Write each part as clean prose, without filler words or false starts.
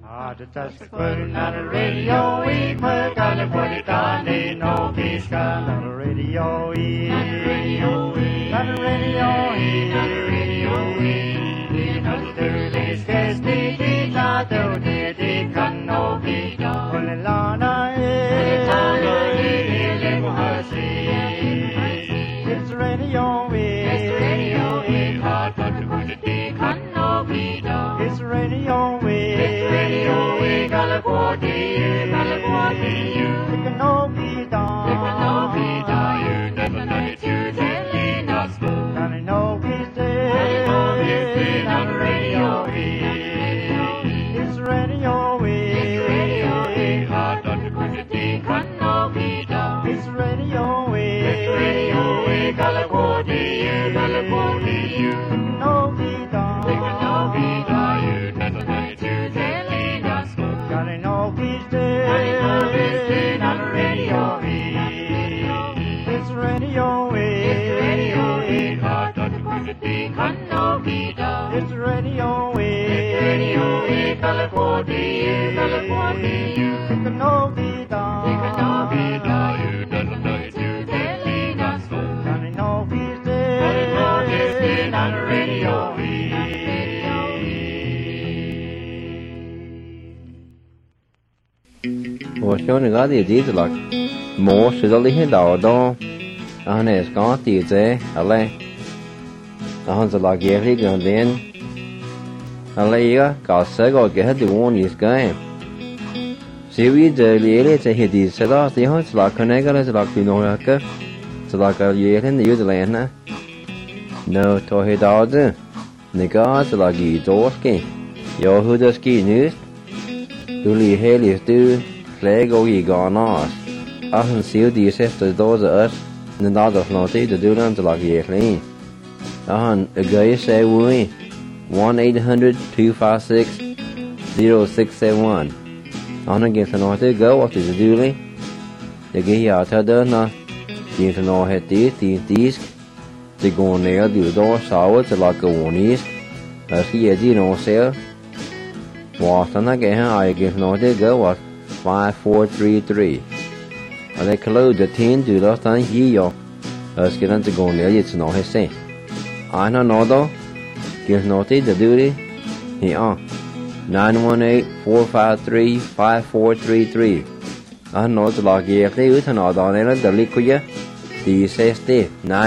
Tasquin on the radio, we put on the body down, they know he's gone on the radio, on the radio, on the radio, on the radio, we know the least case, they not do, they can know be done. Only Lana is, it's radio, it's radio, hard but the good they can know be done. It's radio, It's radio, California, California, it can all be done. It can all be done. You doesn't know it's you, telling us so. And I know he's there, on the radio. Và số này có điều gì là một sự lý hiện đạo đó anh ấy có điều gì ở đây anh sẽ là cái gì gần đến ở đây á có sẽ có cái hết điều gì cái siêu ý giờ lý sẽ hiện đi sẽ đó thì họ sẽ là cái này cái sẽ là cái nội cái sẽ là cái gì thế này là nè no thôi hiện đạo chứ này có sẽ là gì tốt cái yo who does cái news tu lý hệ lý tu Lego y ganas. Achen siu die sefte doze us. En dat of not te doen aan te lag je clean. Achen a guy say we 1-800-256-0671. Achen again to not to go what is the doing. The guy out there na. Die to know het die disk. De go neer die door saw te lag go is. As he is no sale. What and again I get not to go what 5433. Ở đây kalau the tin du đó tan hi yo. Ở cáiนั้นจะgo near it's no he say. I know đó. Give no te the duty. He 918-453-5433. I know the log here they ut no đó này là the liquid. The says te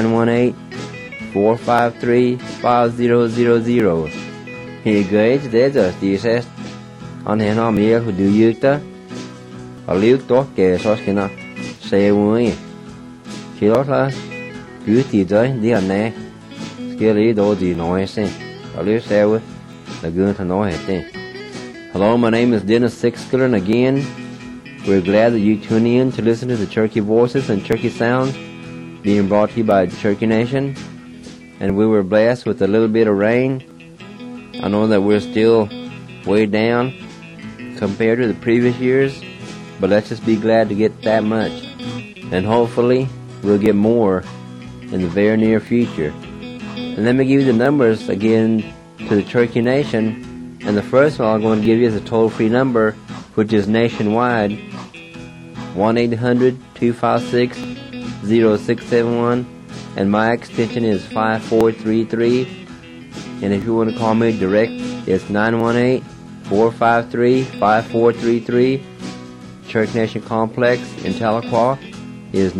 918-453-5000. He gauge there just the says anh hẹn họ mi who do you ta ở liu tốt kề so cái nào xe vui khi đó là cứ thì tới đi anh nè cái lý do gì nói xem ở liu xe với là gương thằng nói hết thế. Hello, my name is Dennis Sixkiller, and again we're glad that you tune in to listen to the Cherokee Voices and Cherokee Sounds being brought to you by Cherokee Nation, and we were blessed with a little bit of rain. I know that we're still way down compared to the previous years, but let's just be glad to get that much, and hopefully we'll get more in the very near future. And let me give you the numbers again to the Cherokee Nation, and the first one I'm going to give you is a toll-free number, which is nationwide, 1-800-256-0671, and my extension is 5433, and if you want to call me direct, it's 918-453-5433. Cherokee Nation Complex in Tahlequah is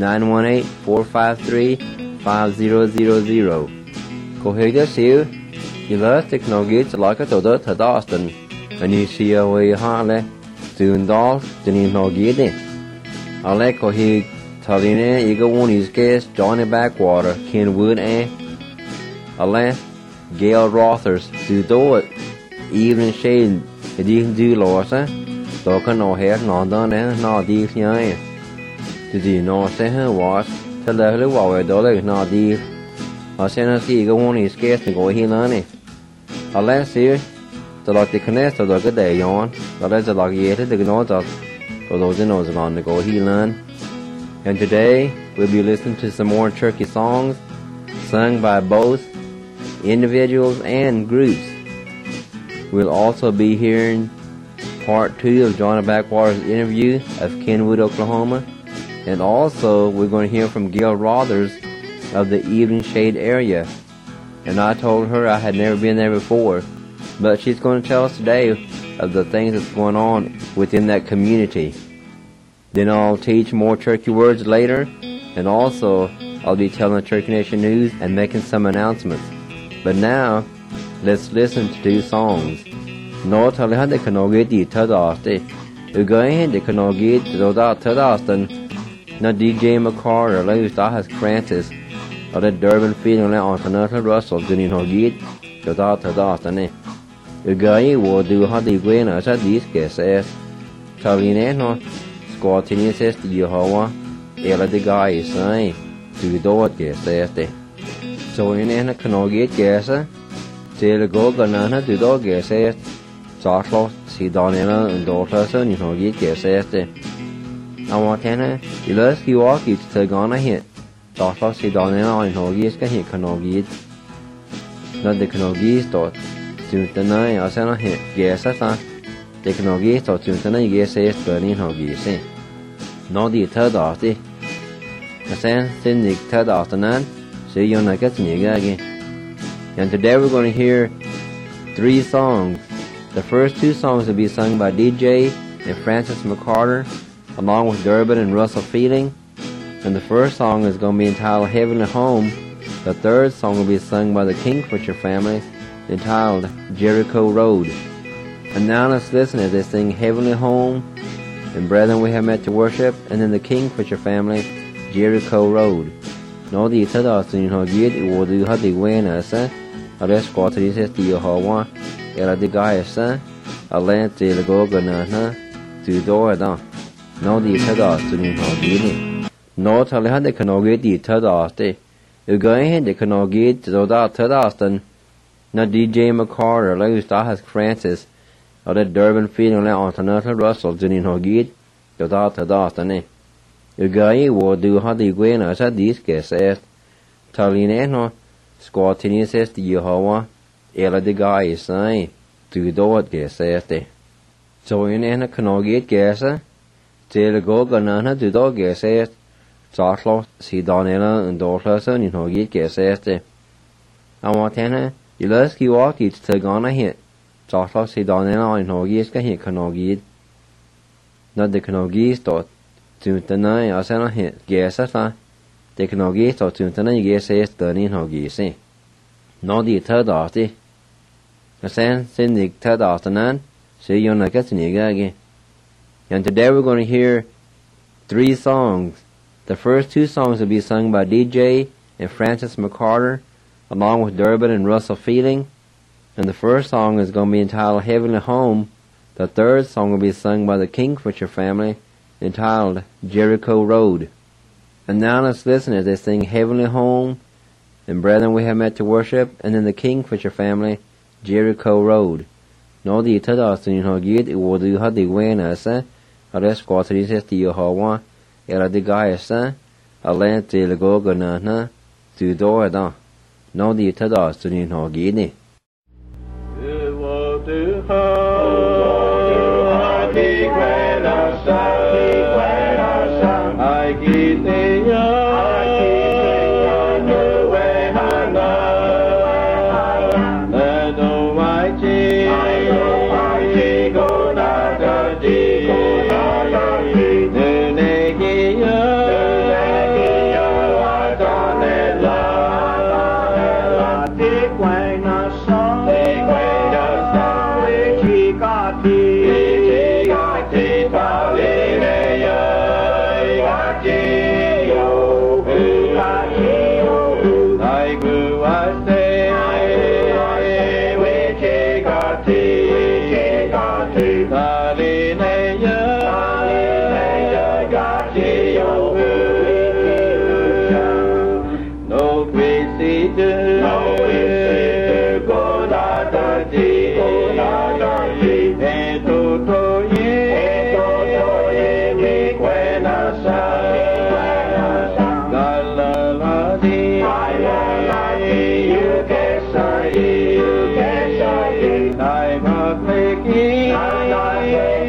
918-453-5000. Cô hiểu đó xíu, thì lớp technology sẽ nói cái tổ đó thật đó Austin, anh ấy xíu về họ lẽ, từ đó từ nhìn nó ghét đi. Ở lẽ cô hiểu thật đi nè, ý có one is case Johnny Backwater, Ken Wood ở lẽ Gail Rothers, từ đó Evelyn Shane, thì đi do lo sa, đó cái nó hết nó đó nè, nó đi nhảy, thì gì nó sẽ hơi quá, thế là lúc vào đó là nó đi, ở trên nó chỉ có one is case thì gọi hi lớn này, ở lẽ xíu, từ đó thì connect từ đó cái đề yon, từ đó từ đó gì thế từ nó từ đó thì nó là nó gọi hi lớn, and today we'll be listening to some more Cherokee songs, sung by both individuals and groups. We'll also be hearing part 2 of John Backwater's interview of Kenwood, Oklahoma. And also, we're going to hear from Gail Rothers of the Evening Shade area. And I told her I had never been there before, but she's going to tell us today of the things that's going on within that community. Then I'll teach more Turkey words later, and also I'll be telling the Turkey Nation news and making some announcements. But now, let's listen to 2 songs. No tali de kanogiti tadaste. Ugain de kanogit zoda tadastan. Na DJ McCarter leus dahas Francis. Or the Durban feeling on Tanata Russell Gunin Hogit zoda tadastan. Ugai will do hadi gwena as a disque says. Talineno squatini says to Yehovah. Ela de guy say. To do it says. So in a kanogit gasa. Till go ganana to dog says. Sartlo si Donella and Dortason, you know, get says I want to you let you walk it to gonna hit. Sartlo si Donella and Hoggies can hit Canogid. Not the Canogis thought. Tuntana, I sent a hit. Yes, I thought. The Canogis thought Tuntana, yes, says Burning Hoggies. No, the third after. I sent the third after none. See you like it's nigga again. And today we're going to hear 3 songs. The first 2 songs will be sung by DJ and Francis McCarter, along with Durbin and Russell Feeling. And the first song is going to be entitled Heavenly Home. The third song will be sung by the Kingfisher family, entitled Jericho Road. And now let's listen as they sing Heavenly Home, and Brethren We Have Met to Worship, and then the Kingfisher family, Jericho Road. No, the Tadasun Hogid, it will do Hadi Wena, a rescott is the Yehovah. Era de gaisa a lente le goganana to doida. No di tadas to ni hogini. No tali de kanogit di tadaste. Ugain de kanogit to da tadastan. Na DJ McCarter leus dahas Francis. Or the Durban feeling on Tanata Russell to ni hogit to da tadastane. Ugai will do hadi gwena as a disque says. Talineno squatini says to Yehovah. Ela de guy say to do it says. So in a canogate gasa, till go ganana to dog says. Sartlo si Donella and Dortason in Hogit says. I want to you let you walk it to gonna hit. Sartlo si Donella in Hogis can hit canogate. Not the canogis thought. Tuntana, I sent a hit. Gasa, the canogate thought Tuntana, yes, says the in Hogis. No, the third after. I send the third afternoon. See you like it's again. And today we're going to hear 3 songs. The first 2 songs will be sung by DJ and Francis McCarter, along with Durbin and Russell Feeling. And the first song is going to be entitled Heavenly Home. The third song will be sung by the Kingfisher family, entitled Jericho Road. And now let's listen as they sing Heavenly Home, and Brethren We Have Met to Worship, and then the Kingfisher family, Jericho Road. No, the Tadasun Hogid, it will do Hadi Wena, a rescott is the Yehovah, Era de Gaisa, a lente le goganana, to doida. No, the Tadasun Hogid. I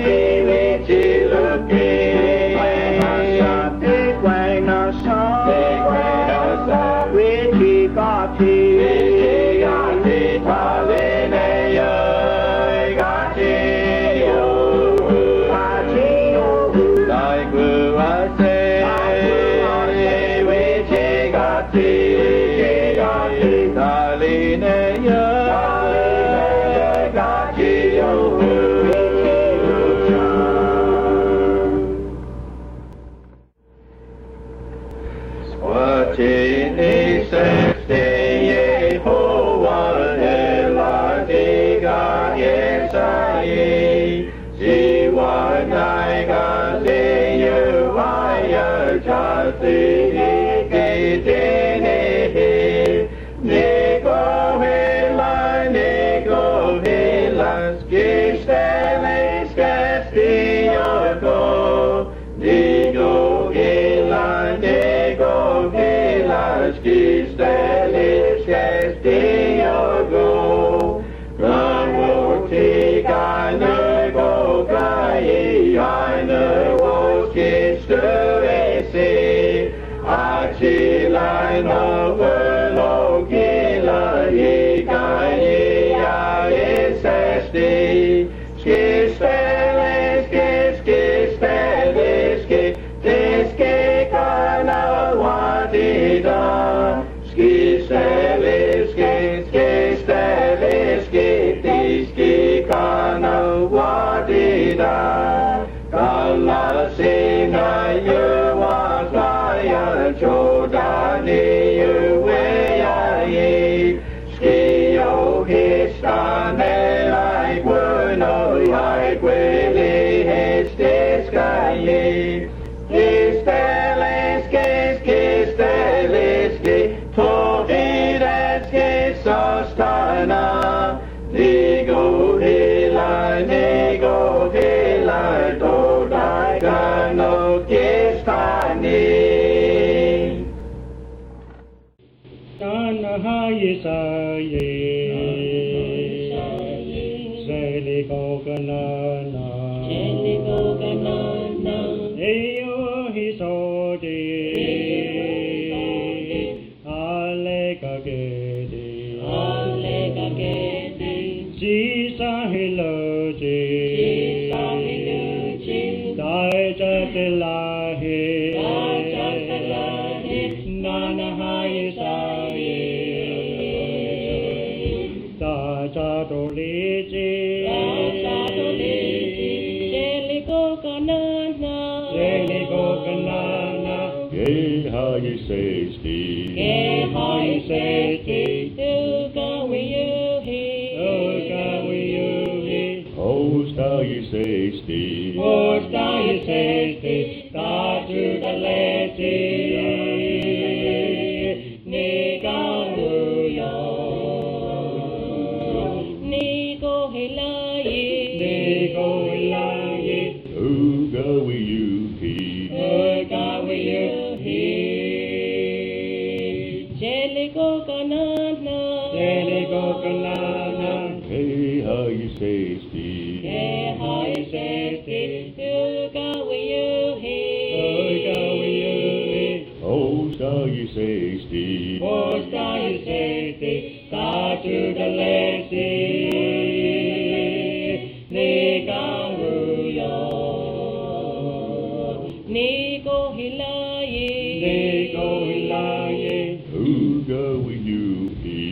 sai si wa nai ga le yu wa ya cha ti ki ti ne go hela ski stelle Castillo go Digo hela ski stelle Castillo go Ramo ti ne go kai ne wo ski stelle se achi lai no lo gila ye kai ya esesti ski stelle ski kana wadida ski stelle ski kana wadida kala sina yu wa kaya chodani yu ya ye ski yo histane lai bueno ai quelle heste sky ski tohidas ski sostana nego hela do dai gano kistani kana hayisaye seli ko kanana eyo hisodi ale kagedi Jisa hiloji Dai jatilahi Nana hayisaye Da jadoliji Jeliko kanana Ge hayisesti Duga wiyuhi Hosta yisesti Tatu daleti Nika wuyo Niko hilayi Duga wiyuhi Jeliko kanana Hey hayisesti Duga wiyuhi Hosta yisesti Tatu daleti Nika wuyo Niko hilayi Duga wiyuhi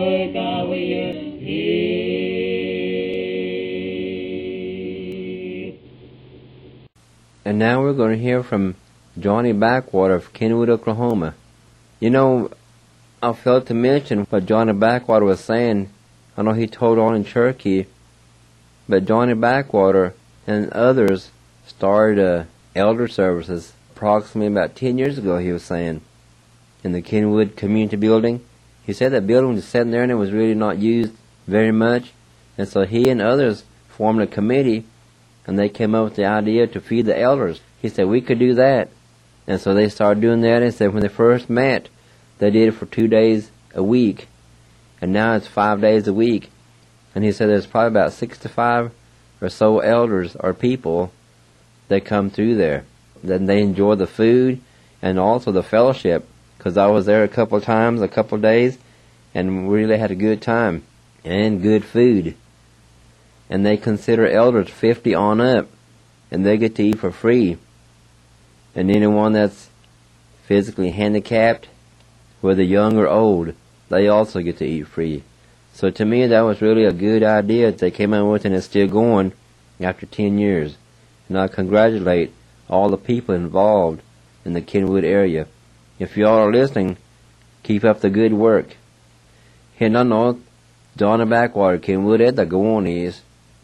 And now we're going to hear from Johnny Backwater of Kenwood, Oklahoma. You know, I failed to mention what Johnny Backwater was saying. I know he told on in Cherokee, but Johnny Backwater and others started elder services approximately about 10 years ago, he was saying, in the Kenwood Community Building. He said that building was sitting there and it was really not used very much, and so he and others formed a committee, and they came up with the idea to feed the elders. He said, we could do that. And so they started doing that. He said when they first met, they did it for 2 days a week. And now it's 5 days a week. And he said there's probably about 65 or so elders or people that come through there. Then they enjoy the food and also the fellowship. Because I was there a couple of times, a couple of days, and we really had a good time. And good food. And they consider elders 50 on up, and they get to eat for free. And anyone that's physically handicapped, whether young or old, they also get to eat free. So to me, that was really a good idea that they came out with, and it's still going after 10 years. And I congratulate all the people involved in the Kenwood area. If you all are listening, keep up the good work. Hinna no Johnny Backwater Kenwood at the Gawonies.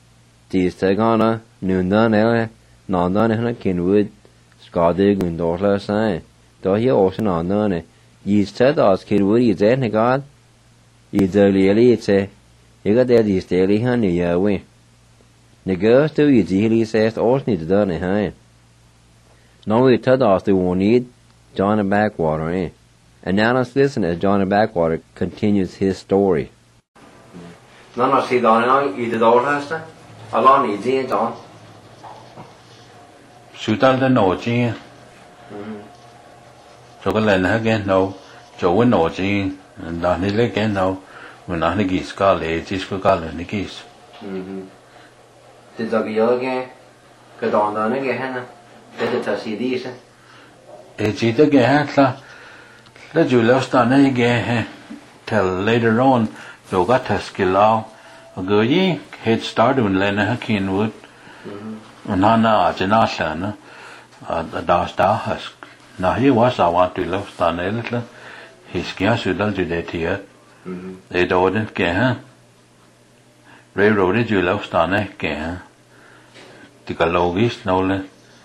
Tí gana nundan nandan kinwood skadig and dorla sign. Do he ocean on ye said as kinwood is any god. Ye daily say, you got there these daily honey Yahweh. The girls do you daily says all need to done it. Now we tell us they won't need John the Backwater, And now let's listen as John the Backwater continues his story. None of see down you did all last time. Along the Jane John. Shoot out the no Jane. So go lên again no. Joe and no Jane. And down the again no. When I geese call it, just for calling the geese. Did the girl again? Go down again. Did it see these? It's it again. Let you lost on again. Till later on, you got a skill out. A go ye head start when Lena Kinwood. And Nana Janasana. A das husk. Now he was I want to lost on a little. His gas would do that here. They don't get railroaded you lost on a game. The Galogis, no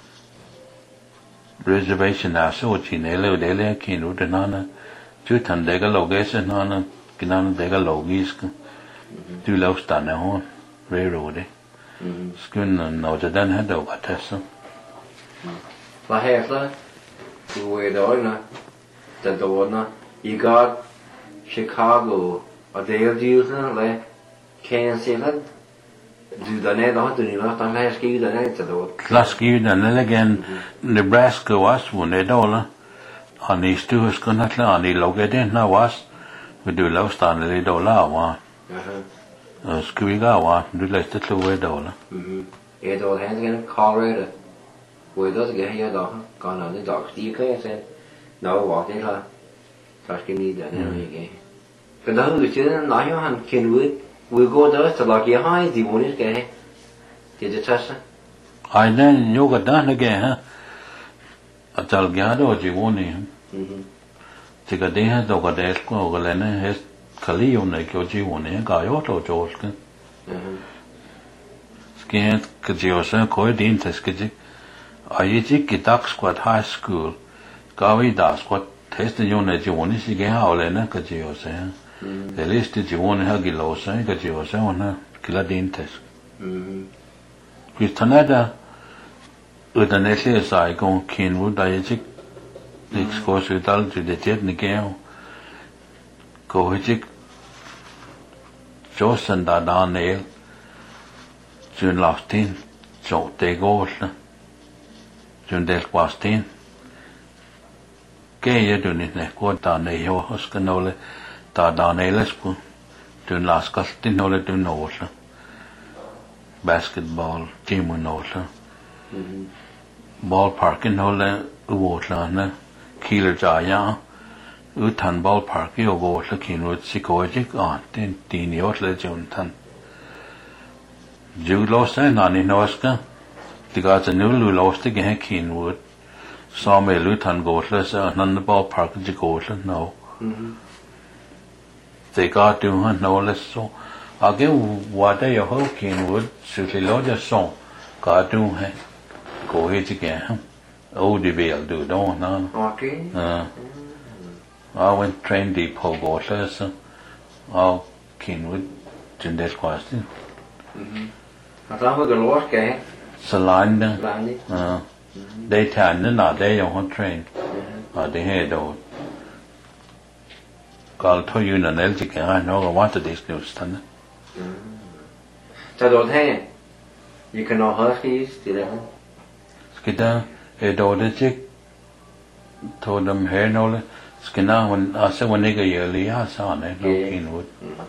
reservation also, Chinelo, Delia, Kinu, the Nana, Jutan de Galogas and Nana, Ginan de Galogis, do lost on a horn, railroad. Skun and no, the Dan had over Tessa. My hair, you were the owner, the donor, you got Chicago, a day of using, like Kansas City. Do the net on the last time I ski the net to the last ski and again Nebraska was one a dollar on these two is going to on the located now was we do lost on the dollar one. Ski got one, do less than $2. It all hands again, Colorado. Where does get here, dog? Gone on the dogs. Do you say, no, walking her. Such can need that again. But the whole student, Lion Kinwood. We go there to like your high, the one is gay. Did you test it? I then you got done again, huh? A Talgado, Giwoni. Take a day, dog a desk, or Galena has Calio, like your Giwoni, Gayoto, George. Scan Kajiosa, Coydin Teskiji. I eat duck squad high school. Gawi das what tested you on the Giwoni, she gave Howlena, Kajiosa. The list is you want to have Gilosa, got you on a Kiladintes. With Tanada, with an essay, I go Kinwood, Diagic, the excursion without to the jet Nigel, go Hijic, Josan da down nail, June Loftin, so they go, June Del Quastin. Gay, you do it, go down the hill, Huscanola. Ta down Elispo, doing last custom, no, do no, basketball, team no, ballpark, no, water, Keeler Jaya, Utan ballpark, you go to Kinwood, Sikojic, then Dini Otla Juntan. Jude lost and Nani Noska, the gods a new lost again Kinwood, saw me Lutan Gotless, and on the ballpark, Jigotla, no. They got to hunt no less so. I'll give what they hope Kinwood, Susie Lodger song. Got to go here again. Oh, the veil do, don't know. Okay. I went train depot go less. Oh, Kinwood, Jindel question. I thought we could walk, eh? Salanda. They tan, not they on train. They had though. I'll tell you in an LG, I know I wanted this news, done. So don't hang. You can know huskies, did I? Skida, a daughter chick told them hair no skina when I said when they go yearly, I saw it, no Kinwood.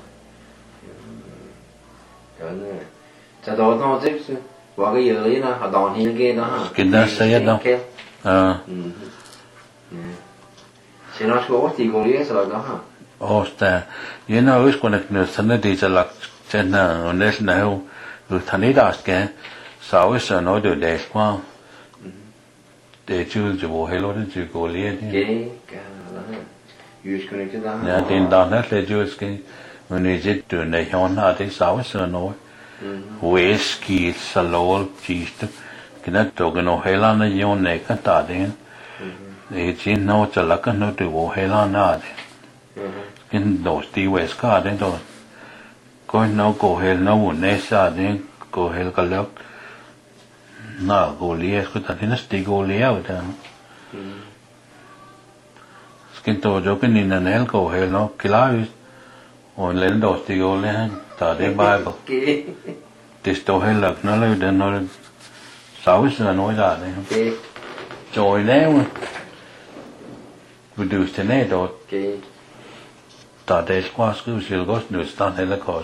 So don't know this. What are you doing? I don't hear again. Skida say it, no. She not sure what you go here, so I don't. Oh, you know, it's going to send it to like Jenna on this now with Tanidas again. So it's an order days. Well, they choose to go hello to go here. Yeah, then down that they just when they did do they on how they saw it, so no. whiskey salol chist kina togen o helana yon ne ka ta den e chin no chala ka no tu o helana de kin do sti west ka den do ko no ko hel no ne sa den ko hel ka lok na go lies ko ta tin sti go lia da skin to jo kin in an hel ko hel no kila on len do sti go le ta de bible this to hel lak no le den no sáu là nói ra đấy rồi nếu reduce the net or ta des qua school sil gos nu stan hela kos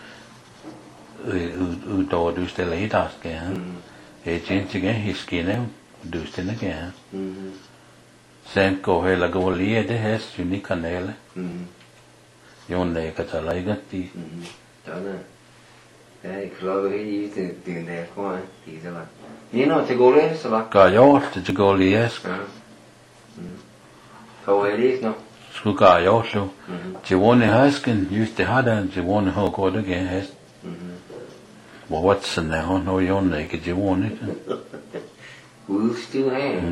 u do du stella hitas ke e change ke hiskine du stella ke sen ko hela go lie de hes unique kanele yon le ka ta lai gatti đó nè cái lo cái gì tiền đẹp quá thì sao bạn như nó thì go lên sao bạn ka yo te go lies câu ấy đi nó sku ka yo so ti won hasken used to hada ti won ho go de ge has well what's in there no yon le ke ti won it we still have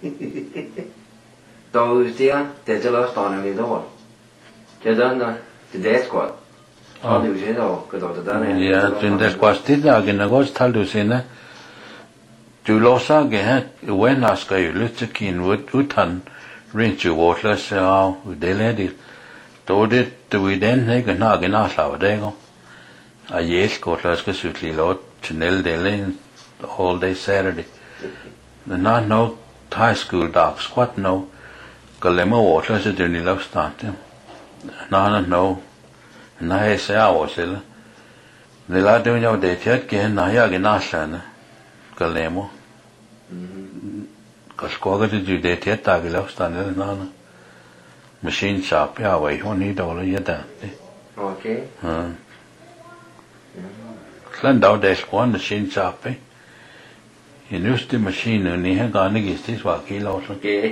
tôi still để cho nó toàn là đâu cho nên là the death squad điều gì đâu cái đó đó này yeah trên death squad tít ra cái nó thal du sen na tu lo sa ge ha when as ka yu lut kin would utan rin chu water so de le di to de tu den ne ga na sa de go a yes ko las ka sutli lot channel de le all day Saturday the not no high school dog squat no ka le mo water se de ni lo start na no na he se a o se le la de no de chat ke na ya ga na sa na ka le mo ka skoga de de chat ta ga lo start na machine shop ya wai ho ni do lo ya da okay Klan daw des one machine shop in used the machine ni ha ga ni gis tis wa ki lo so okay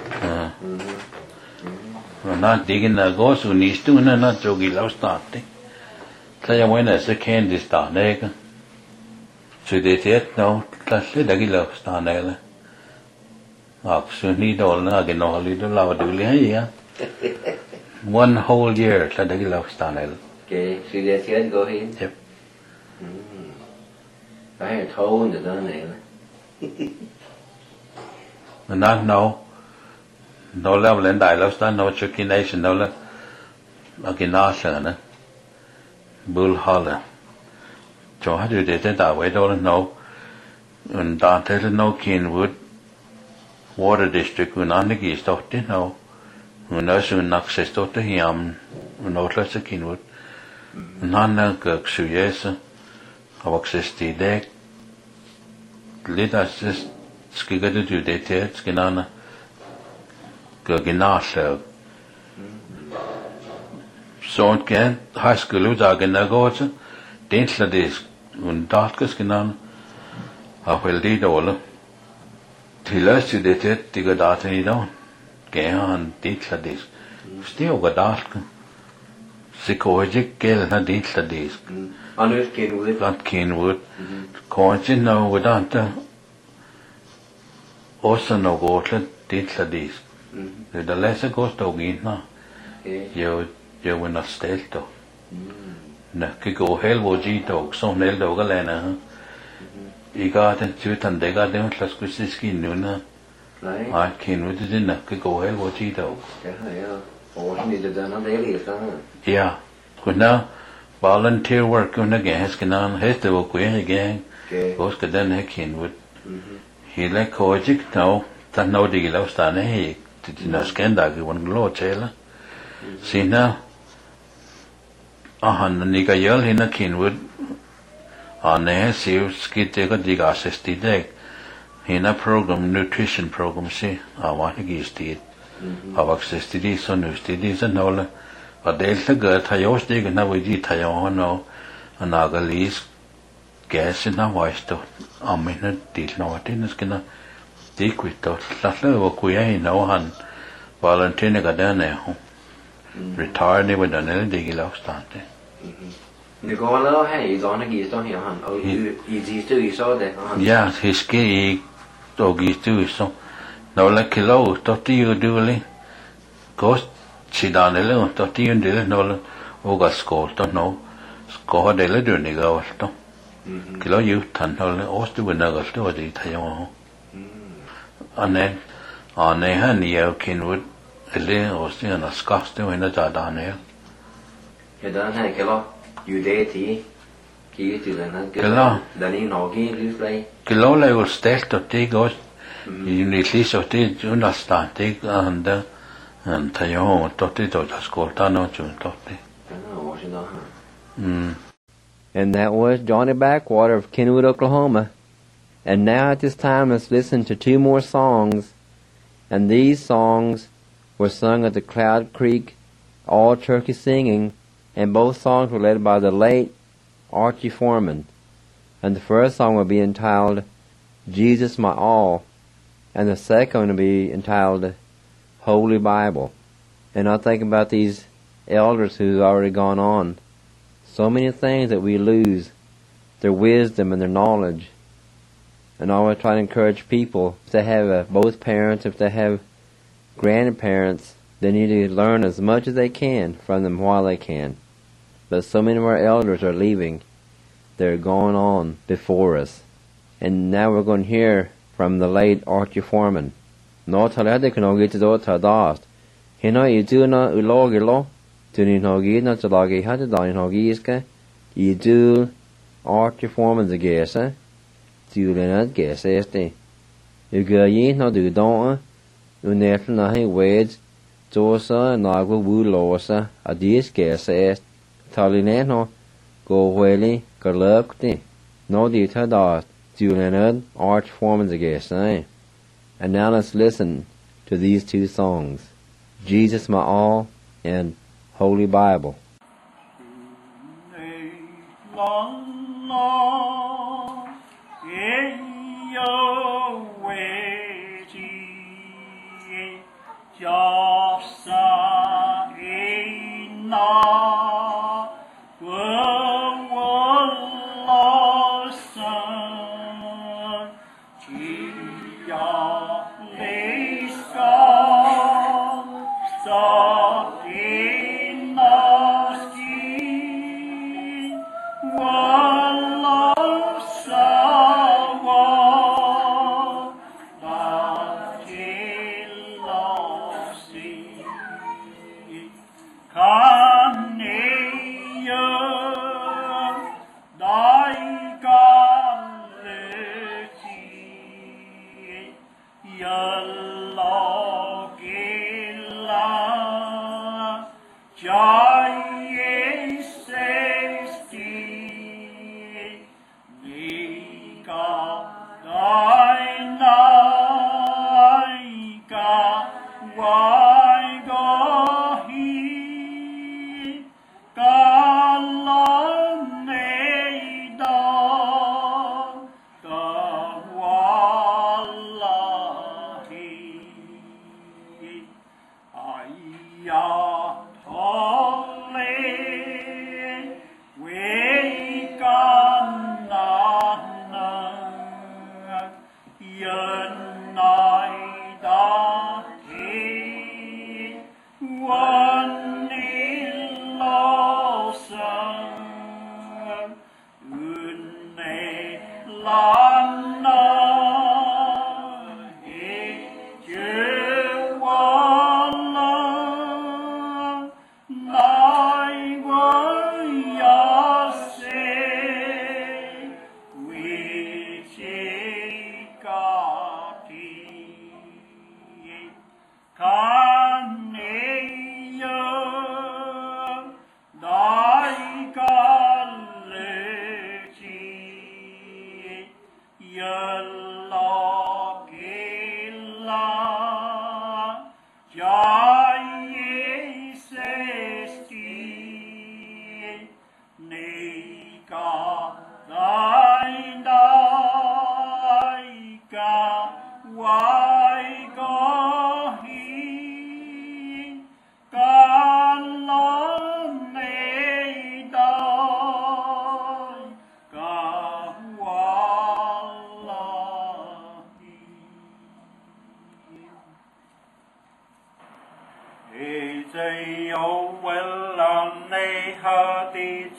na digin na go su ni stu na jogi lo start ta ya when as a candy start ne ka so de tiet no ta se da gi lo start ne la ak su ni do na ge no li do la du li ya one whole year ta da gi lo start ne okay so de tiet go in yep phải thâu được đó này not no level in dialogue stand no chicken nation no le aginasa na bull holler cho ha de de da we do no and da te no Kenwood water district un anigi stotti no un asun access to te hiam un outlet Kenwood nanna ka xuyesa access ti de lidas skigadu du de te skinana go ginasa so ken high school udagen na goza dentla dis un darkas ginan a weldi dole tilas de te tiga data ni don gehan dentla dis still go darkan psychologic gel na dentla dis anus Kenwood got Kenwood coachin no wadanta osa no gotla dentla dis the lesser goes to gina you win a stelto na ki go hel wo ji to so nel do ga lena I got the chutan de ga dem tlas ku ski nu na ai kin with the na ki go hel wo ji to or ni de na de li sa yeah ku na volunteer work on again has can on has to work again goes ka den he kin with he le kojik no ta no de lo sta ne he ti na skenda ki won lo chela sina ahan ni ka yel hina kin with ane si skite ka diga assist de hina program nutrition program si awa ki sti awa assist di so nu sti di so no le a del ta ga ta yo sti na we ji ta yo no anagalis gas na waisto amena dil no atin skina dikwito la lo ku ya no han volunteer ga dane ho retire ne we dane de gi lo stante 你講了係伊裝那幾種嘢han，哦伊只做伊所的han。 Yeah, his key doggy too so. No like low, 30 you do li. Ghost sit down a little, 30 you do no oga school, don't know. School de le do ni go to. Kilo you tan no ost to naga to the tayo. And then on a hand you can would a little or still a scoff to in a down there. You don't have kilo, you dare tea. Kỹ từ là nó là đi nó kia lưu play cái lối này will start to take goes you need to take understand take and thấy không to take to school ta nó chừng to take and that was Johnny Backwater of Kenwood, Oklahoma. And now at this time let's listen to two more songs, and these songs were sung at the Cloud Creek All Turkey Singing, and both songs were led by the late Archie Foreman. And the first song will be entitled Jesus My All, and the second will be entitled Holy Bible. And I think about these elders who've already gone on. So many things that we lose, their wisdom and their knowledge. And I always try to encourage people, if they have both parents, if they have grandparents, they need to learn as much as they can from them while they can. But so many of our elders are leaving. They're going on before us. And now we're going to hear from the late Archie Foreman. No talade can get to do tadast. Hino you do not ulogilo. To ni nogi not to lagi had to die nogiska. You do Archie Foreman's a guess, eh? Do not guess, este. You go ye no do don't. You never know wage. Josa and I will woo losa. A dis guess, eh? Talinet no go whaley go look no dita da Julian Arch Foreman's against, eh? And now let's listen to these two songs, Jesus My All and Holy Bible.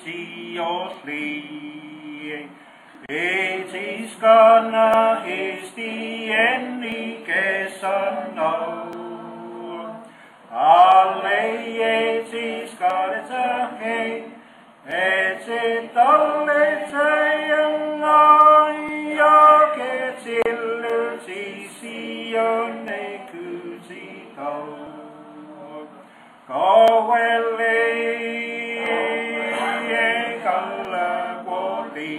Tiosli. Etis gana histi enni kesano. Alle etis garza he. Etsit alle teianga ketillu tisione kusito. Kowele kalla kuoli.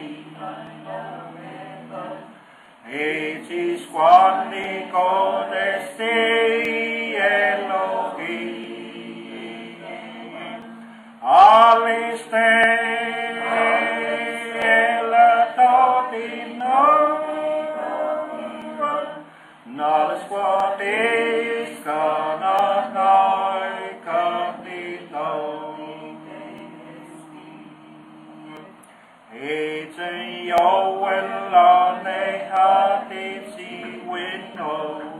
Etis quani codeste Elohim. Aliste la totino. Nolles quatis cana noi capito. Eten Yoelane hatitsi winno.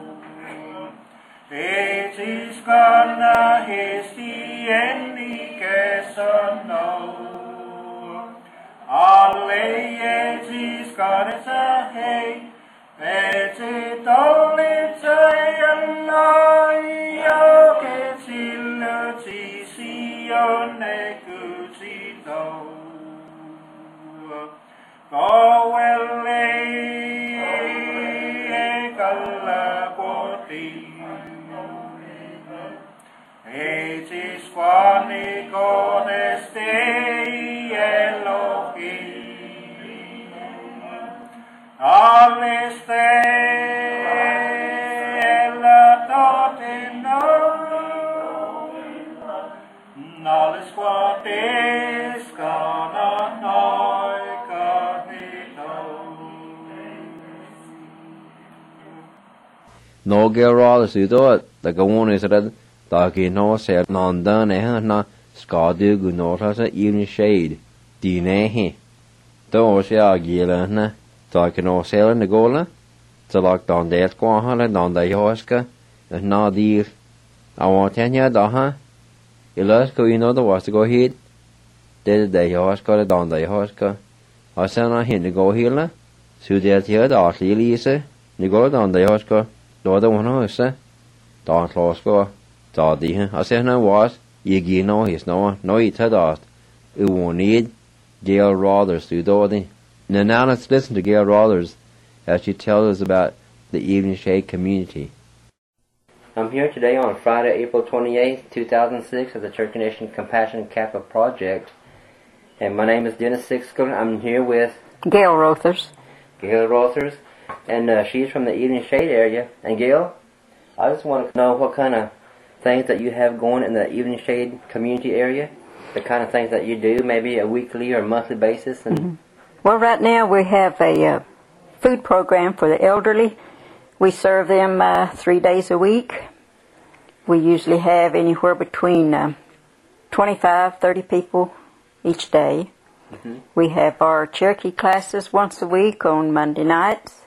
Etis gana histi enni kesano. Alle etis garza hei. Etit olitse anai ketillu tisione kusito. Kowele kalla kuoti. Etis quani codeste Elohim. Aliste la totino. Nolles quatis cana noi capito. Nå gel rada sudo da gawon is red da ki no se non dan na skadu gu no sa even shade dine he do se agila na da ki no se na gola to lock down der kwa hala don da yoska na dir I want tanya da ha ilas ko ino da was to go hit de yoska don da yoska asana hin go hila su der tia da lise ni go don da yoska do da one se da klosko da di I said no was you know he's no it had asked it won't need Gail Rothers to do it. Now let's listen to Gail Rothers as she tells us about the Evening Shade community. I'm here today on Friday, April 28th, 2006 at the Church Nation Compassion Kappa Project. And my name is Dennis Sixkel. I'm here with Gail Rothers. Gail Rothers. And she's from the Evening Shade area. And Gail, I just want to know what kind of things that you have going in the Evening Shade community area, the kind of things that you do, maybe a weekly or monthly basis. And Well, right now we have a food program for the elderly. We serve them 3 days a week. We usually have anywhere between 25, 30 people each day. We have our Cherokee classes once a week on Monday nights.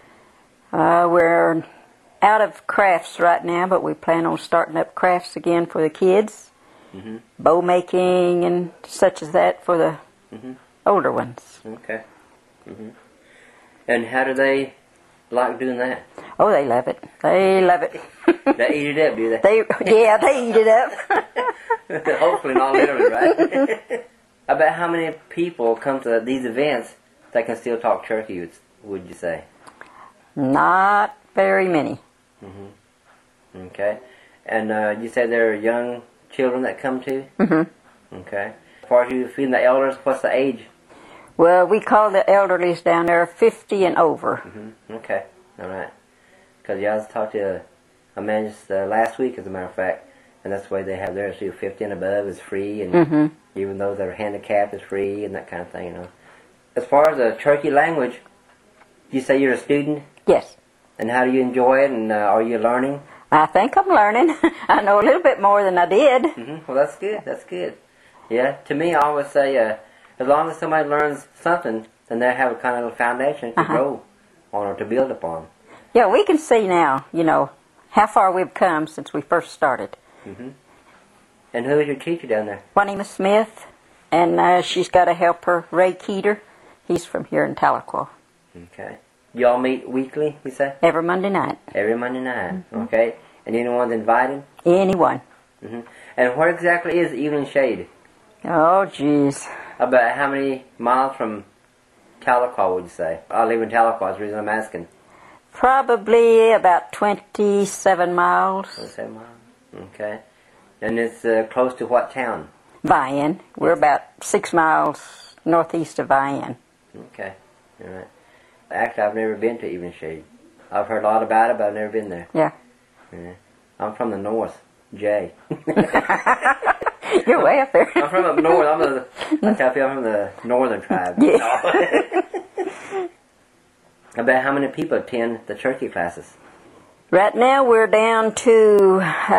We're out of crafts right now, but we plan on starting up crafts again for the kids. Bow making and such as that for the older ones. Okay. And how do they like doing that? Oh, they love it. They love it. They eat it up, do they? They eat it up. Hopefully not literally, right? About how many people come to these events that can still talk Cherokee, would you say? Not very many. Okay. And you said there are young children that come too? Okay. As far as you feeding the elders, what's the age? Well, we call the elderlies down there 50 and over. Okay. All right. Because I was talking to a man just last week, as a matter of fact, and that's the way they have theirs too. 50 and above is free, and even those that are handicapped is free, and that kind of thing, you know. As far as the Cherokee language, you say you're a student? Yes. And how do you enjoy it, and are you learning? I think I'm learning. I know a little bit more than I did. Well, that's good. That's good. Yeah. To me, I always say, as long as somebody learns something, then they have a kind of a foundation to grow on or to build upon. Yeah, we can see now, you know, how far we've come since we first started. And who is your teacher down there? Juanita Smith And she's got a helper, Ray Keeter. He's from here in Tahlequah. Okay. Y'all meet weekly, you say? Every Monday night. Every Monday night. Okay. And anyone's invited? Anyone. And where exactly is Evening Shade? Oh, jeez. About how many miles from Tahlequah would you say? I live in Tahlequah, that's the reason I'm asking. Probably about 27 miles. 27 miles. Okay. And it's close to what town? Vian. We're about 6 miles northeast of Vian. Okay. All right. Actually, I've never been to Evening Shade. I've heard a lot about it, but I've never been there. Yeah. I'm from the north, Jay. You're way up there. I'm from up north. I tell people I'm from the northern tribe. Yeah. About how many people attend the turkey classes? Right now we're down to,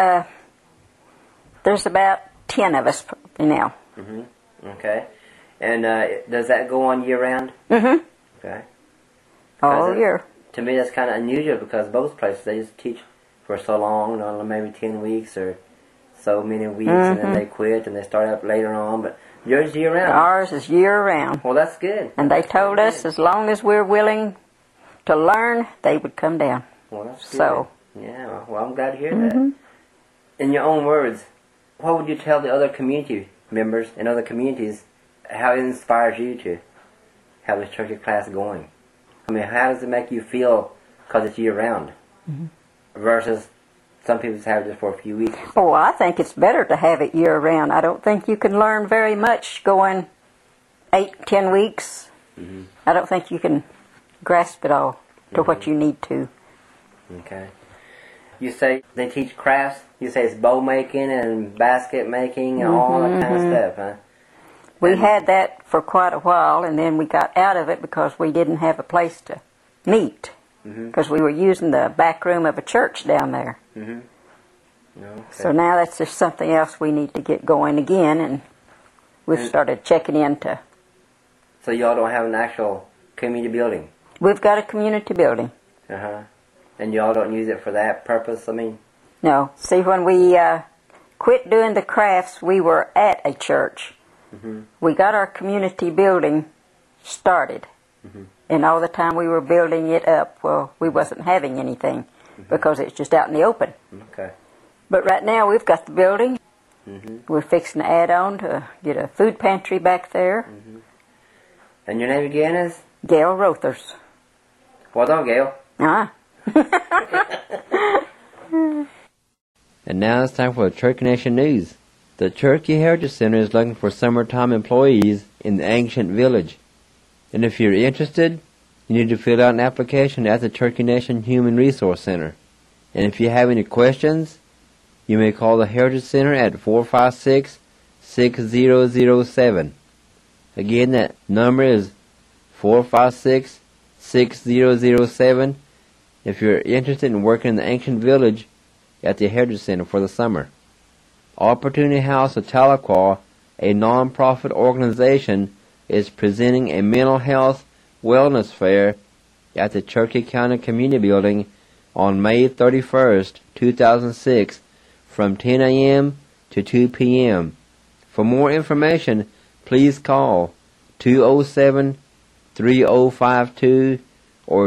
there's about 10 of us now. Okay. And does that go on year-round? Okay. All year. To me, that's kind of unusual because most places, they just teach for so long, maybe 10 weeks or so many weeks, and then they quit and they start up later on. But yours is year-round? Ours is year-round. Well, that's good. And they told us as long as we're willing to learn, they would come down. Well, that's good. So. Yeah, well, I'm glad to hear that. In your own words, what would you tell the other community members in other communities, how it inspires you to have this turkey class going? I mean, how does it make you feel because it's year-round versus some people just have it just for a few weeks? Oh, I think it's better to have it year-round. I don't think you can learn very much going 8-10 weeks. I don't think you can grasp it all to what you need to. Okay. You say they teach crafts? You say it's bow making and basket making and all that kind of stuff, huh? We had that for quite a while, and then we got out of it because we didn't have a place to meet. Because we were using the back room of a church down there. Okay. So now that's just something else we need to get going again, and we've started checking into. So y'all don't have an actual community building? We've got a community building. And y'all don't use it for that purpose, I mean? No. See, when we quit doing the crafts, we were at a church. We got our community building started. And all the time we were building it up, well, we wasn't having anything because it's just out in the open. Okay. But right now we've got the building. We're fixing to add on to get a food pantry back there. And your name again is? Gail Rothers. Well done, Gail. And now it's time for the Turkey Nation News. The Turkey Heritage Center is looking for summertime employees in the ancient village. And if you're interested, you need to fill out an application at the Turkey Nation Human Resource Center. And if you have any questions, you may call the Heritage Center at 456-6007. Again, that number is 456-6007 if you're interested in working in the ancient village at the Heritage Center for the summer. Opportunity House of Tahlequah, a non-profit organization, is presenting a mental health wellness fair at the Cherokee County Community Building on May 31st, 2006 from 10 a.m. to 2 p.m. For more information, please call 207-3052 or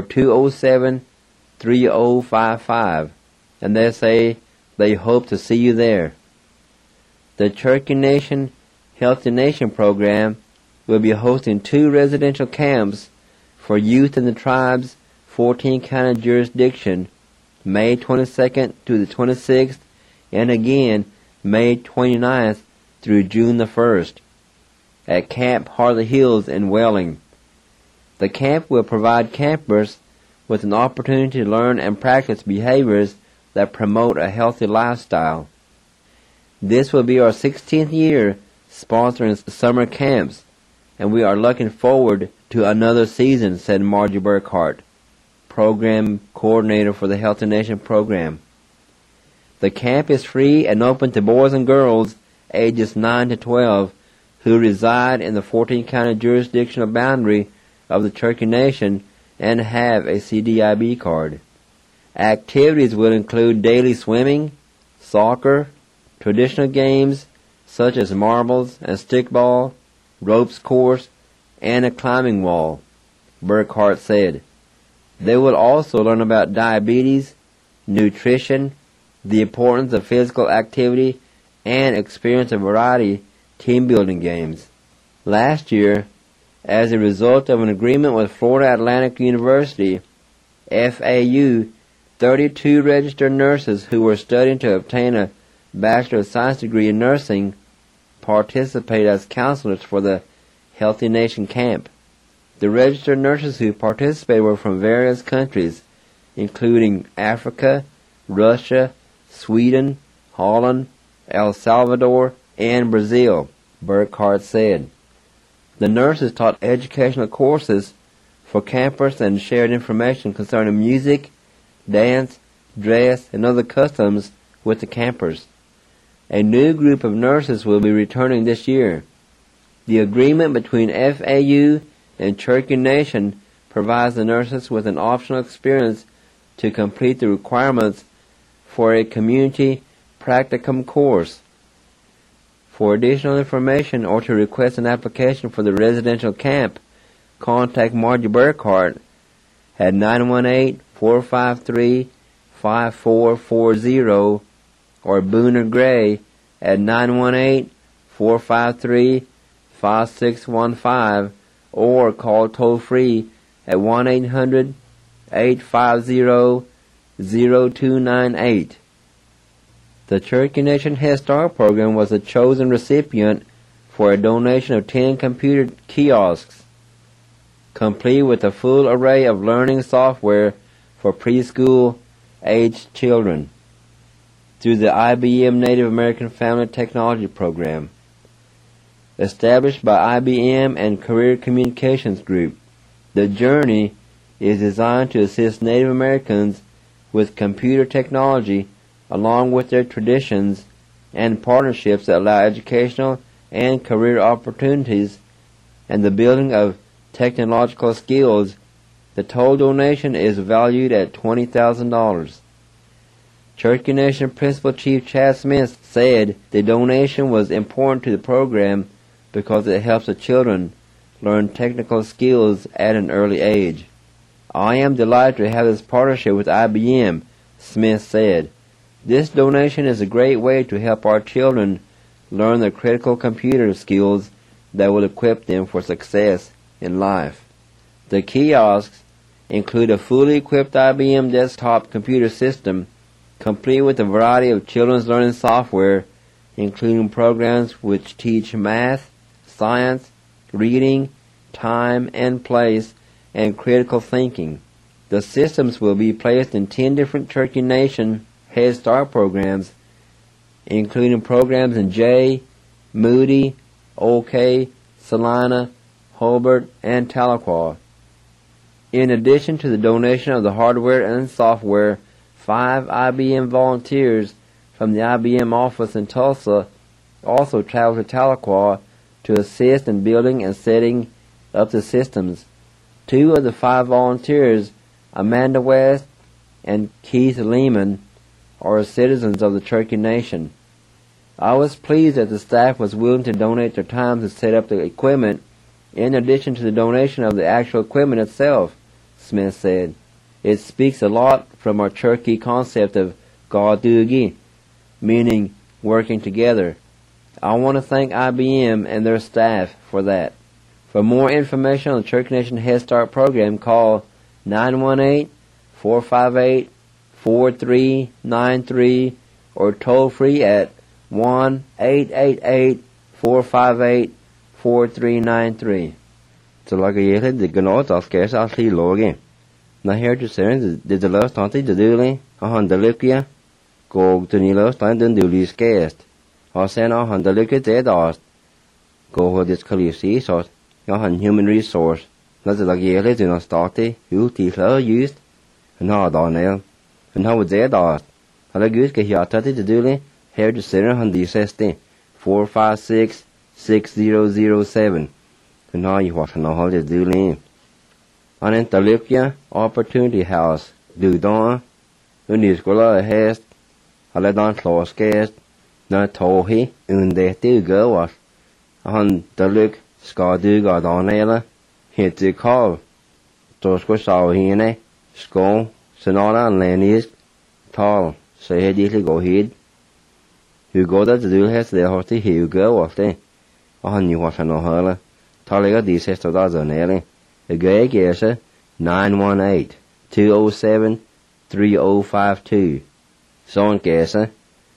207-3055, and they say they hope to see you there. The Cherokee Nation Healthy Nation program will be hosting 2 residential camps for youth in the tribe's 14-county jurisdiction, May 22nd to the 26th, and again May 29th through June the 1st, at Camp Harley Hills in Welling. The camp will provide campers with an opportunity to learn and practice behaviors that promote a healthy lifestyle. This will be our 16th year sponsoring summer camps, and we are looking forward to another season, said Margie Burkhart, Program Coordinator for the Healthy Nation program. The camp is free and open to boys and girls ages 9 to 12 who reside in the 14-county jurisdictional boundary of the Cherokee Nation and have a CDIB card. Activities will include daily swimming, soccer, traditional games such as marbles and stickball, ropes course, and a climbing wall, Burkhart said. They will also learn about diabetes, nutrition, the importance of physical activity, and experience a variety of team-building games. Last year, as a result of an agreement with Florida Atlantic University, FAU, 32 registered nurses who were studying to obtain a Bachelor of Science degree in nursing participated as counselors for the Healthy Nation Camp. The registered nurses who participated were from various countries, including Africa, Russia, Sweden, Holland, El Salvador, and Brazil, Burkhart said. The nurses taught educational courses for campers and shared information concerning music, dance, dress, and other customs with the campers. A new group of nurses will be returning this year. The agreement between FAU and Cherokee Nation provides the nurses with an optional experience to complete the requirements for a community practicum course. For additional information or to request an application for the residential camp, contact Margie Burkhart at 918-453-5440 or Booner Gray at 918-453-5615 or call toll-free at 1-800-850-0298. The Cherokee Nation Head Start program was the chosen recipient for a donation of 10 computer kiosks, complete with a full array of learning software for preschool-aged children, through the IBM Native American Family Technology Program. Established by IBM and Career Communications Group, the Journey is designed to assist Native Americans with computer technology along with their traditions and partnerships that allow educational and career opportunities and the building of technological skills. The total donation is valued at $20,000. Cherokee Nation Principal Chief Chad Smith said the donation was important to the program because it helps the children learn technical skills at an early age. I am delighted to have this partnership with IBM, Smith said. This donation is a great way to help our children learn the critical computer skills that will equip them for success in life. The kiosks include a fully equipped IBM desktop computer system, complete with a variety of children's learning software, including programs which teach math, science, reading, time and place, and critical thinking. The systems will be placed in 10 different Cherokee Nation Head Start programs, including programs in Jay, Moody, OK, Salina, Hobart, and Tahlequah. In addition to the donation of the hardware and software, 5 IBM volunteers from the IBM office in Tulsa also traveled to Tahlequah to assist in building and setting up the systems. 2 of the 5 volunteers, Amanda West and Keith Lehman, are citizens of the Cherokee Nation. I was pleased that the staff was willing to donate their time to set up the equipment, in addition to the donation of the actual equipment itself, Smith said. It speaks a lot from our Cherokee concept of Gadugi, meaning working together. I want to thank IBM and their staff for that. For more information on the Cherokee Nation Head Start program, call 918-458-4393 or toll free at 1-888-458-4393. So like I said, the Ganots are scarce actually low again. Now here to say, did the last time to do it? On the Lucia, go to the last time to do this guest. Or send on the Lucia dead off. Go for this Khaleesi, so on human resource. That's like you let in a starty, you teach her used, and how on nail, and how would they off. I like you get your 30 to do it. Here to say on the 456-6007. And now you want to know how to do it. On in the Lucia Opportunity House, do don, when you go ahead, I let on close guest, not told he, and they do go off. On the look ska du ga donela hit to call to sco saw hine sko sonora lenis tal say he go hid who go that to do has the horty who go what they on you what no hala taliga these has to da zoneli a gay gesa 918-207-3052 son gesa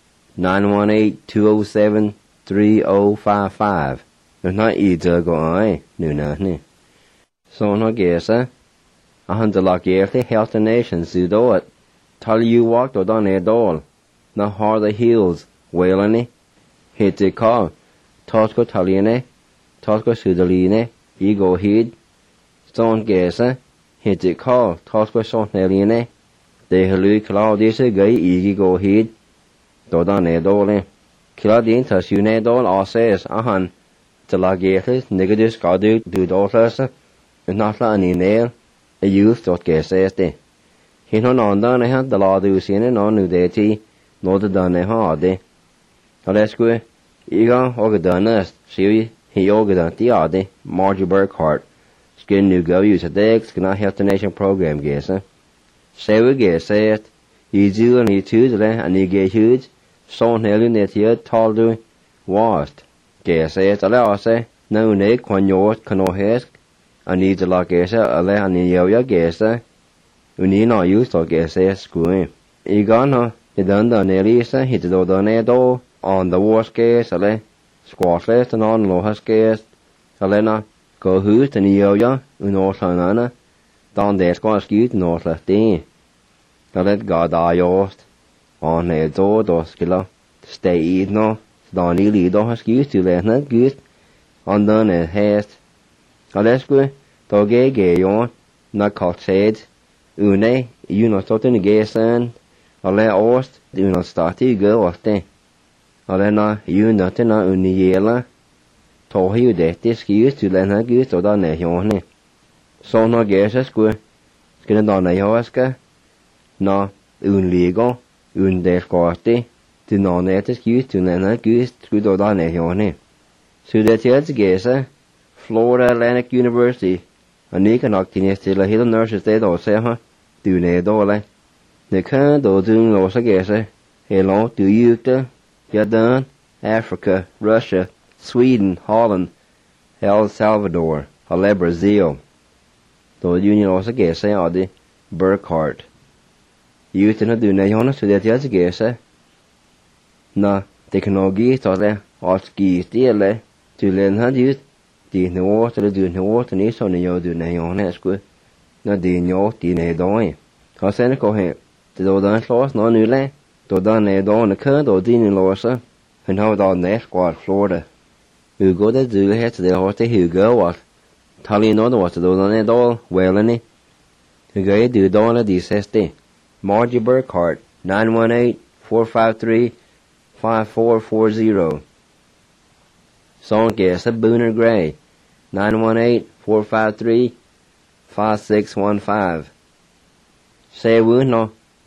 918-207-3055 it's not either go I no nothing so no gesa a hundred like earthly health and nations do do it tell you walked or done a doll na hard the heels wailing hit the call tosco taline tosco sudaline ego heed son gesa hit the call tosco son neline de helu claudius gay ego heed do done a doll claudine tas you ne doll all says ahan to like earthly negative scadu do dollars and not la any nail a youth dot gesa este he no onda ne had the law do seen no new deity no the done ha de Alesque, Ega Ogadunas, Siri, he Ogadan Tiade, Margie Burkhart, Skin New Go use a dex, cannot help the nation program, guessa. Say we guess, say it, you do and you choose, and you get huge, so Nelly that you told you, washed. Guess it, allow say, no neck when yours can no hesk, and need to lock guessa, allow and you guessa, you need not use to guess it, screw. Ega no, the done the Nelisa, hit the door. On the war scares, ale, squash list and on loha scares, alena, go hoot and yoya, unorsanana, down there squash skewed north left day. Alet god I yost, on a door doskilla, stay eat no, down early do has skewed to let not good, on done a haste. Alesque, doge gay yon, not caught said, une, you not starting to gay sand, ale ost, do not start to go off day. Alena, you nothing na uniela. Tohi you de this excuse to lena gus to da ne yone. So no gesa sku. Skina da ne yoska. Na unligo, undeskorti. To no net excuse to lena gus to da ne yone. So that yet gesa. Florida Atlantic University. Anika noctines till a hill nurses de do se ha. Do ne dole. Ne kan do dun lo sa gesa. Hello, do you Jordan, Africa, Russia, Sweden, Holland, El Salvador, Halle Brazil. Då Union också gesa adi Burkhart. Utan att du när jag så det jag gesa. Na teknologi tale alski stele till en hade det något eller du något ni så ni gör du när jag näsku. Na det något det är då. Har sen ko he. Det då den slås nå nu le. Då den är då en kund och din låsa. Han har då näskwar Florida. Hugo det du heter det har det Hugo var. Tali nå då så då den är då Wellany. Hugo är du då när det ses det. Margie Burkhart 918-453-5440. Son Gessa Booner Gray 918-453-5615. Say we no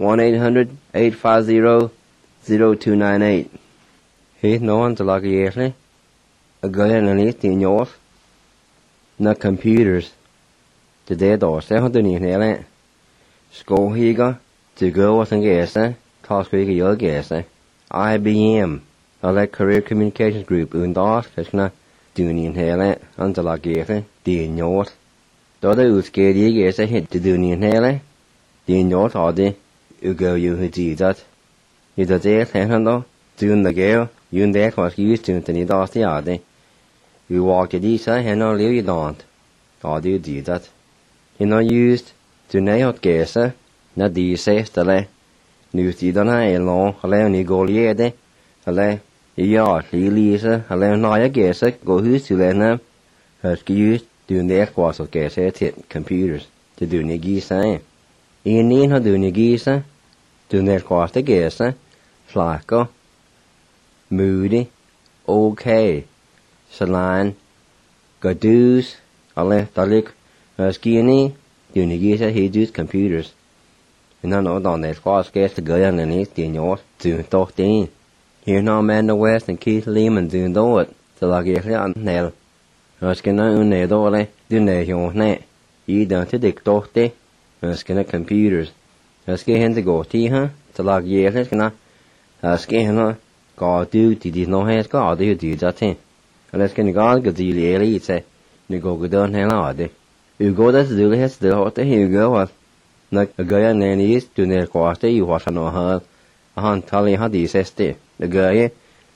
1-800-850-0298. He's no one to like yearly. A guy underneath in yours. No computers. Today då så har du ni hela. Sko higa to go with and gessa. Task we go gessa. IBM. Alle Career Communications Group undas kashna dunin hele antala gefe din jord. Då det utskedi gesa hit till dunin hele. Din jord hade ugo ju hedidat. I det sen då dun the gale yun där kwas used to den idag det hade. Vi walked det så hen och lev i dant. Ja det hedidat. In used to neot gesa na di sestale. Nu tidana är lång eller ni goliede. Eller ja, Lisa, eller när jag gäsar gå hus till henne. Här ska ju du näkvas och gäsa till computers till du ni gisa. Ingen har du ni gisa. Du näkvas till gäsa. Flacco. Moody. Okay. Salan. Gadus. Eller dalik. Här ska ni du ni gisa hit computers. Innan då näkvas gäsa gå ner ni till år. Du tog det. Here now Amanda West and Keith Lehman doing do it. So like actually on nail. Skina unne dole, dunne hjonne. I done to dik dochte. Skina computers. Ski hen to go tea, huh? To log years, skina. Ski hen, go do, did no head, go do that thing. And let's get go, go deal early, it's a, you go down hell out. You go that's do has the hot, you go. Like a guy and then is to near quarter, you wash on her. A hunt tally how these the guy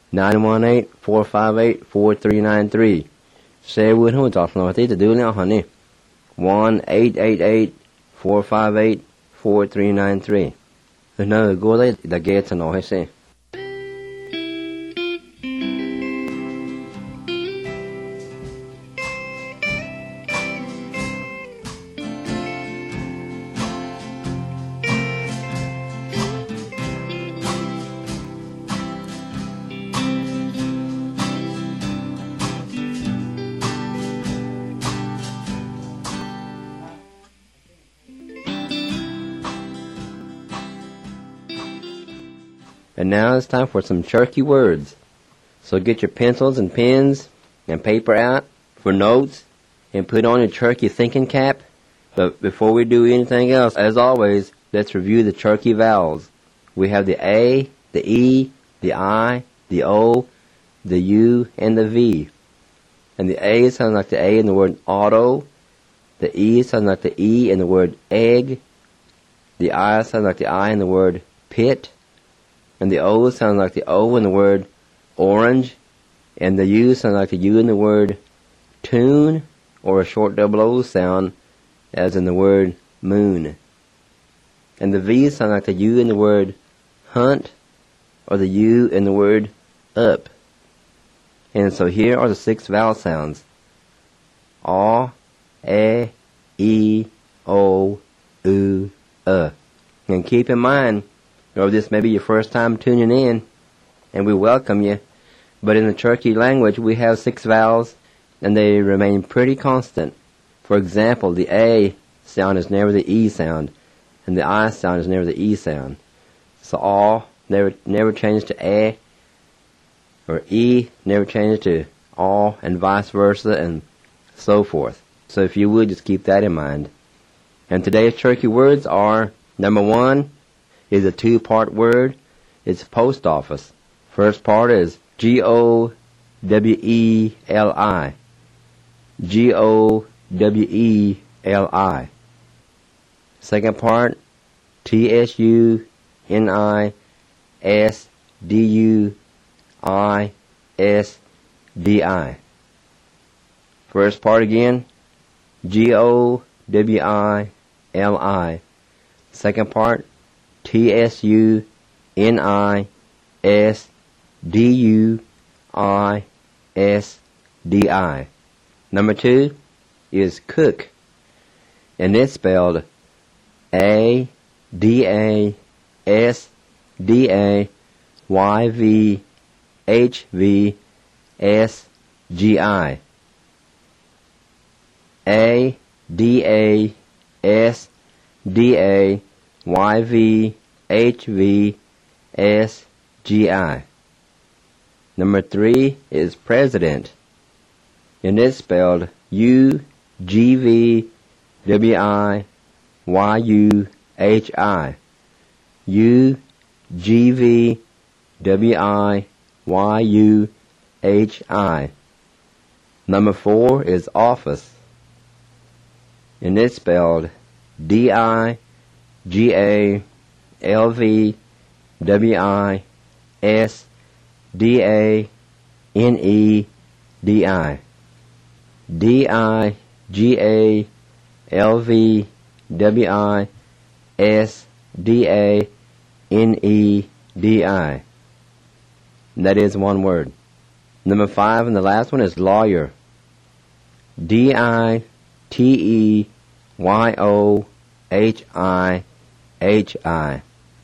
918-458-4393. Say would who talk no to do now, honey. 1-888-458-4393. No go there the gate and all he say. And now it's time for some Cherokee words. So get your pencils and pens and paper out for notes and put on your Cherokee thinking cap. But before we do anything else, as always, let's review the Cherokee vowels. We have the A, the E, the I, the O, the U, and the V. And the A sounds like the A in the word auto. The E sounds like the E in the word egg. The I sounds like the I in the word pit. And the O sounds like the O in the word orange. And the U sounds like the U in the word tune, or a short double O sound, as in the word moon. And the V sounds like the U in the word hunt, or the U in the word up. And so here are the 6 vowel sounds. A, E, O, U, And keep in mind, or this may be your first time tuning in, and we welcome you, but in the Cherokee language we have 6 vowels, and they remain pretty constant. For example, the A sound is never the E sound, and the I sound is never the E sound. So A never changes to A, or E never changes to A, and vice versa, and so forth. So if you would, just keep that in mind. And today's Cherokee words are, number 1, is a 2-part word. It's post office. First part is G-O-W-E-L-I. G-O-W-E-L-I. Second part, T-S-U-N-I-S-D-U-I-S-D-I. First part again, G-O-W-I-L-I. Second part, T-S-U-N-I-S-D-U-I-S-D-I. Number 2 is cook, and it's spelled A-D-A-S-D-A-Y-V-H-V-S-G-I. A-D-A-S-D-A-Y-V-H-V-S-G-I. Number 3 is president, and it's spelled U-G-V-W-I-Y-U-H-I. U-G-V-W-I-Y-U-H-I. Number 4 is office, and it's spelled D-I-G-A-L-V-W-I-S-D-A-N-E-D-I. D-I-G-A-L-V-W-I-S-D-A-N-E-D-I. That is one word. Number 5 and the last one is lawyer. D-I-T-E-Y-O-H-I-H-I.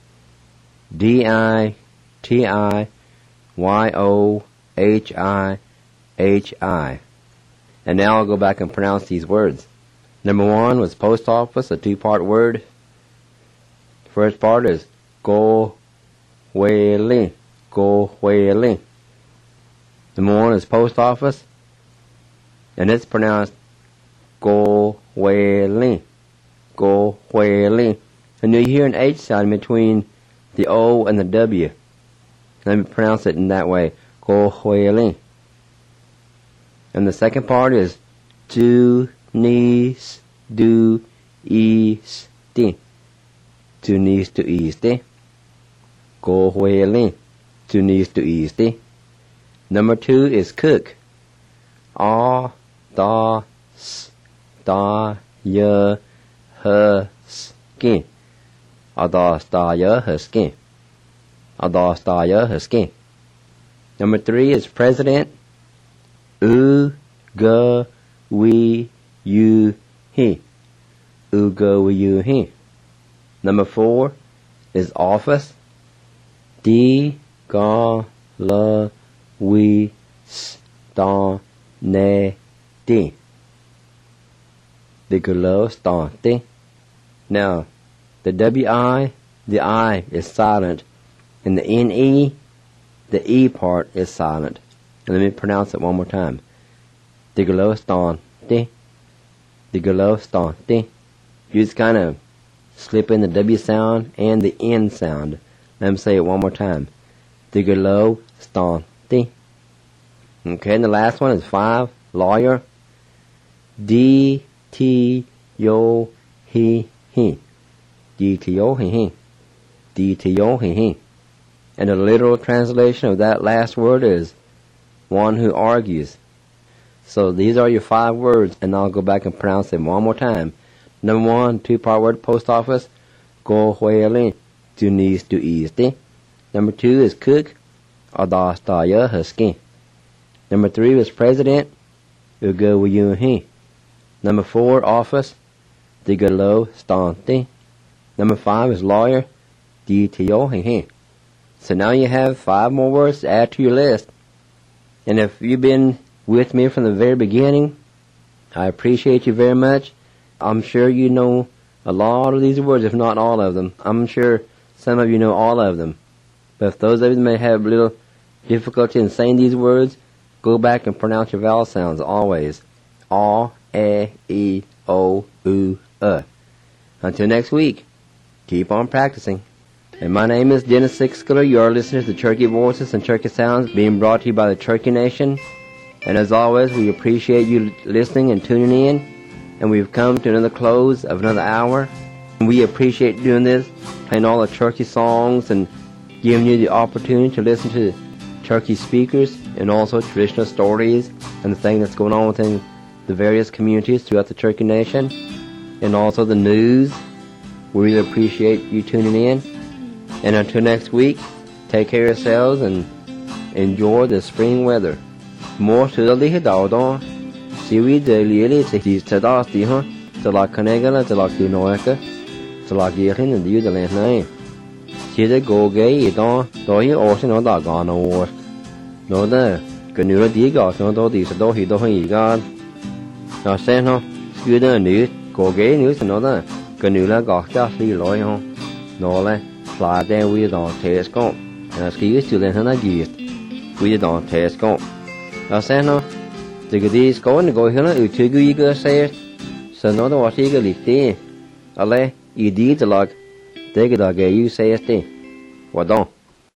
D-I-T-I-Y-O-H-I-H-I. And now I'll go back and pronounce these words. Number 1 was post office, a 2-part word. First part is go-wei-li, go-wei-li. Number 1 is post office. And it's pronounced go hui li. Go hui li. And you hear an H sound between the O and the W. Let me pronounce it in that way. Go hui li. And the second part is tu nis du is ti. Tu nis du is ti. Go hui li. Tu nis du is ti. Number 2 is cook. A da s da ye her skin. A da sta ye her skin. A da sta ye her skin. Number 3 is president. U G W U H. U G W U H. Number 4 is office. D G L W S T N D. The Glo Stante. Now, the W-I, the I is silent, and the N-E, the E part is silent. And let me pronounce it one more time. The Glo Stante. The Glo Stante. You just kind of slip in the W sound and the N sound. Let me say it one more time. The Glo Stante. Okay, and the last one is 5, lawyer. D T O H H. D T O H H. D T O H H. And the literal translation of that last word is one who argues. So these are your 5 words, and I'll go back and pronounce them one more time. Number 1, 2-part word, post office. Go hui li. Tu nis du is ti. Number 2 is cook. A da sta ye her skin. Number 3 is president. U G W U H. Number 4, office. The Glo Stante. Number 5 is lawyer. D T O H H. So now you have 5 more words to add to your list. And if you've been with me from the very beginning, I appreciate you very much. I'm sure you know a lot of these words, if not all of them. I'm sure some of you know all of them. But if those of you may have a little difficulty in saying these words, go back and pronounce your vowel sounds always. A, E, O, U, E. Until next week, keep on practicing. And my name is Dennis Sixskiller. You are listening to Cherokee Voices and Cherokee Sounds, being brought to you by the Cherokee Nation. And as always, we appreciate you listening and tuning in. And we've come to another close of another hour. And we appreciate doing this, playing all the Cherokee songs and giving you the opportunity to listen to Cherokee speakers and also traditional stories and the thing that's going on within the various communities throughout the Cherokee Nation. And also the news. We really appreciate you tuning in. And until next week, take care of yourselves and enjoy the spring weather. More to the lihe dao don. Si we de lieli te dis te das di ha. Te la kanegala te la kunoeka. Te la girin and you the land name. Si de go gay don. Do you also know that gone over. No da. Ganura di got no do di do he do he got. Now say no. You don't need go gay news no da. Ganura got just li loy ho. No le. Fly there we don't telescope. And excuse to let her get. We don't telescope. Now say no. The goodies going to go here to you go say it. So no the what you go lick there. Ale, you did the log. They get a gay you say it. What don't?